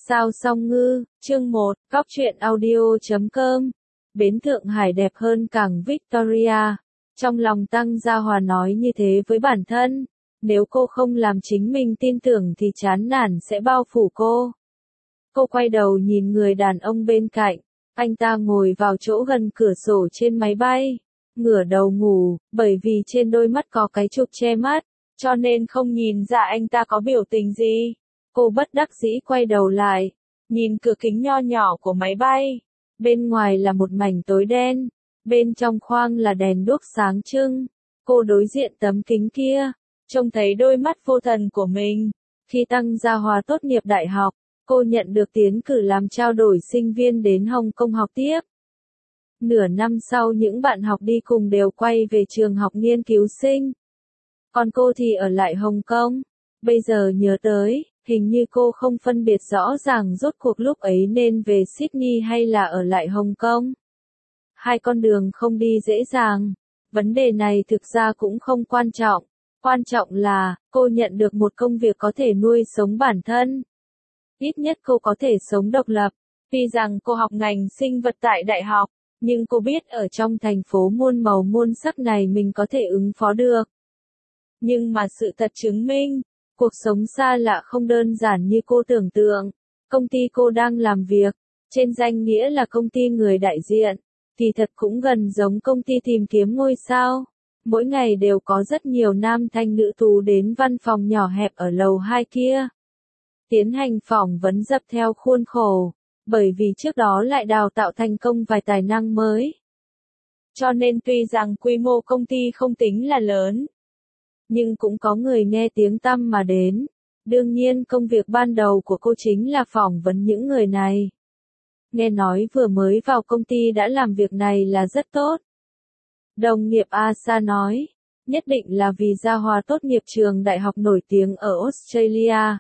Sao Song Ngư, chương 1, Cóc truyện audio.com. Bến Thượng Hải đẹp hơn cảng Victoria. Trong lòng Tăng Gia Hòa nói như thế với bản thân, nếu cô không làm chính mình tin tưởng thì chán nản sẽ bao phủ cô. Cô quay đầu nhìn người đàn ông bên cạnh, anh ta ngồi vào chỗ gần cửa sổ trên máy bay, ngửa đầu ngủ, bởi vì trên đôi mắt có cái chụp che mắt, cho nên không nhìn ra anh ta có biểu tình gì. Cô bất đắc dĩ quay đầu lại, nhìn cửa kính nho nhỏ của máy bay. Bên ngoài là một mảnh tối đen, bên trong khoang là đèn đuốc sáng trưng. Cô đối diện tấm kính kia, trông thấy đôi mắt vô thần của mình. Khi Tăng Gia Hòa tốt nghiệp đại học, cô nhận được tiến cử làm trao đổi sinh viên đến Hồng Kông học tiếp. Nửa năm sau những bạn học đi cùng đều quay về trường học nghiên cứu sinh. Còn cô thì ở lại Hồng Kông. Bây giờ nhớ tới, hình như cô không phân biệt rõ ràng rốt cuộc lúc ấy nên về Sydney hay là ở lại Hồng Kông. Hai con đường không đi dễ dàng. Vấn đề này thực ra cũng không quan trọng. Quan trọng là, cô nhận được một công việc có thể nuôi sống bản thân. Ít nhất cô có thể sống độc lập. Tuy rằng cô học ngành sinh vật tại đại học, nhưng cô biết ở trong thành phố muôn màu muôn sắc này mình có thể ứng phó được. Nhưng mà sự thật chứng minh, cuộc sống xa lạ không đơn giản như cô tưởng tượng. Công ty cô đang làm việc, trên danh nghĩa là công ty người đại diện, thì thật cũng gần giống công ty tìm kiếm ngôi sao. Mỗi ngày đều có rất nhiều nam thanh nữ tú đến văn phòng nhỏ hẹp ở lầu 2 kia. Tiến hành phỏng vấn dập theo khuôn khổ, bởi vì trước đó lại đào tạo thành công vài tài năng mới. Cho nên tuy rằng quy mô công ty không tính là lớn, nhưng cũng có người nghe tiếng tăm mà đến. Đương nhiên công việc ban đầu của cô chính là phỏng vấn những người này. Nghe nói vừa mới vào công ty đã làm việc này là rất tốt. Đồng nghiệp Asa nói, nhất định là vì Gia Hòa tốt nghiệp trường đại học nổi tiếng ở Australia.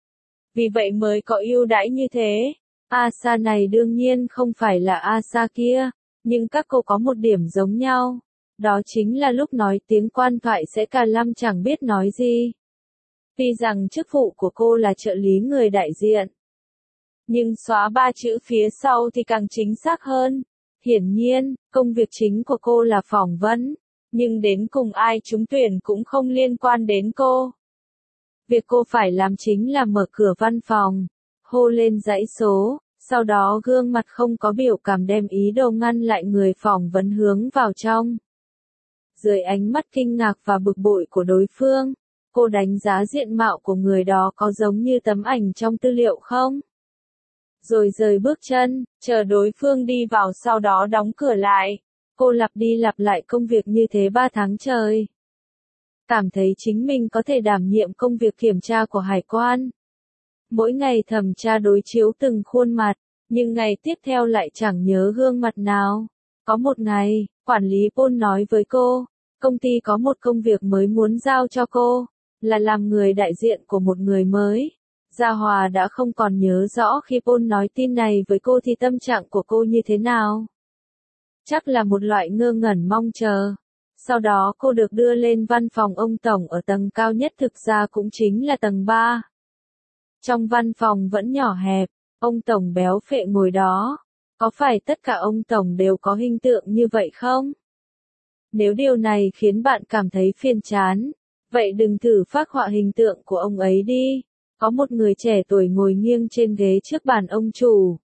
Vì vậy mới có ưu đãi như thế. Asa này đương nhiên không phải là Asa kia, nhưng các cô có một điểm giống nhau. Đó chính là lúc nói tiếng quan thoại sẽ cả lăm chẳng biết nói gì. Tuy rằng chức vụ của cô là trợ lý người đại diện, nhưng xóa 3 chữ phía sau thì càng chính xác hơn. Hiển nhiên, công việc chính của cô là phỏng vấn, nhưng đến cùng ai trúng tuyển cũng không liên quan đến cô. Việc cô phải làm chính là mở cửa văn phòng, hô lên dãy số, sau đó gương mặt không có biểu cảm đem ý đồ ngăn lại người phỏng vấn hướng vào trong. Dưới ánh mắt kinh ngạc và bực bội của đối phương, cô đánh giá diện mạo của người đó có giống như tấm ảnh trong tư liệu không? Rồi rời bước chân, chờ đối phương đi vào sau đó đóng cửa lại. Cô lặp đi lặp lại công việc như thế 3 tháng trời. Cảm thấy chính mình có thể đảm nhiệm công việc kiểm tra của hải quan. Mỗi ngày thẩm tra đối chiếu từng khuôn mặt, nhưng ngày tiếp theo lại chẳng nhớ gương mặt nào. Có một ngày, quản lý Paul nói với cô, công ty có một công việc mới muốn giao cho cô, là làm người đại diện của một người mới. Gia Hòa đã không còn nhớ rõ khi Paul nói tin này với cô thì tâm trạng của cô như thế nào. Chắc là một loại ngơ ngẩn mong chờ. Sau đó cô được đưa lên văn phòng ông Tổng ở tầng cao nhất, thực ra cũng chính là tầng 3. Trong văn phòng vẫn nhỏ hẹp, ông Tổng béo phệ ngồi đó. Có phải tất cả ông Tổng đều có hình tượng như vậy không? Nếu điều này khiến bạn cảm thấy phiền chán, vậy đừng thử phác họa hình tượng của ông ấy đi. Có một người trẻ tuổi ngồi nghiêng trên ghế trước bàn ông chủ.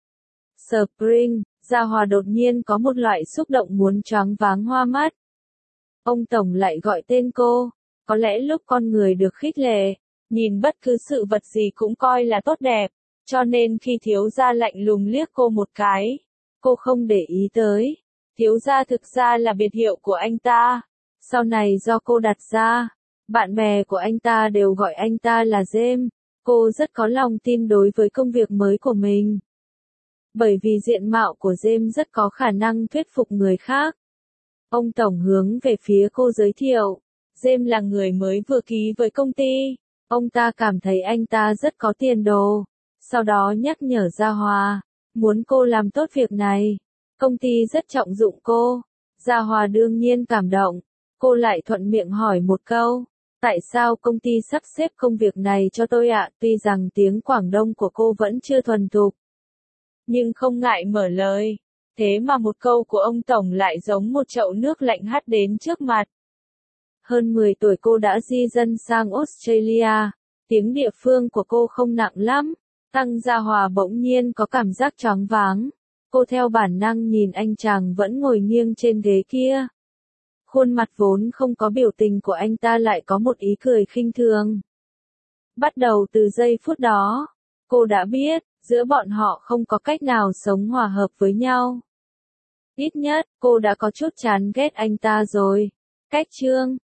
Spring, Gia Hòa đột nhiên có một loại xúc động muốn choáng váng hoa mắt. Ông Tổng lại gọi tên cô. Có lẽ lúc con người được khích lệ, nhìn bất cứ sự vật gì cũng coi là tốt đẹp, cho nên khi thiếu gia lạnh lùng liếc cô một cái, cô không để ý tới. Thiếu gia thực ra là biệt hiệu của anh ta, sau này do cô đặt ra. Bạn bè của anh ta đều gọi anh ta là James. Cô rất có lòng tin đối với công việc mới của mình. Bởi vì diện mạo của James rất có khả năng thuyết phục người khác. Ông Tổng hướng về phía cô giới thiệu. James là người mới vừa ký với công ty. Ông ta cảm thấy anh ta rất có tiền đồ. Sau đó nhắc nhở Gia Hòa, muốn cô làm tốt việc này. Công ty rất trọng dụng cô. Gia Hòa đương nhiên cảm động. Cô lại thuận miệng hỏi một câu. Tại sao công ty sắp xếp công việc này cho tôi ạ? Tuy rằng tiếng Quảng Đông của cô vẫn chưa thuần thục, nhưng không ngại mở lời. Thế mà một câu của ông Tổng lại giống một chậu nước lạnh hắt đến trước mặt. Hơn 10 tuổi cô đã di dân sang Australia. Tiếng địa phương của cô không nặng lắm. Tăng Gia Hòa bỗng nhiên có cảm giác choáng váng. Cô theo bản năng nhìn anh chàng vẫn ngồi nghiêng trên ghế kia. Khuôn mặt vốn không có biểu tình của anh ta lại có một ý cười khinh thường. Bắt đầu từ giây phút đó, cô đã biết, giữa bọn họ không có cách nào sống hòa hợp với nhau. Ít nhất, cô đã có chút chán ghét anh ta rồi. Cách chương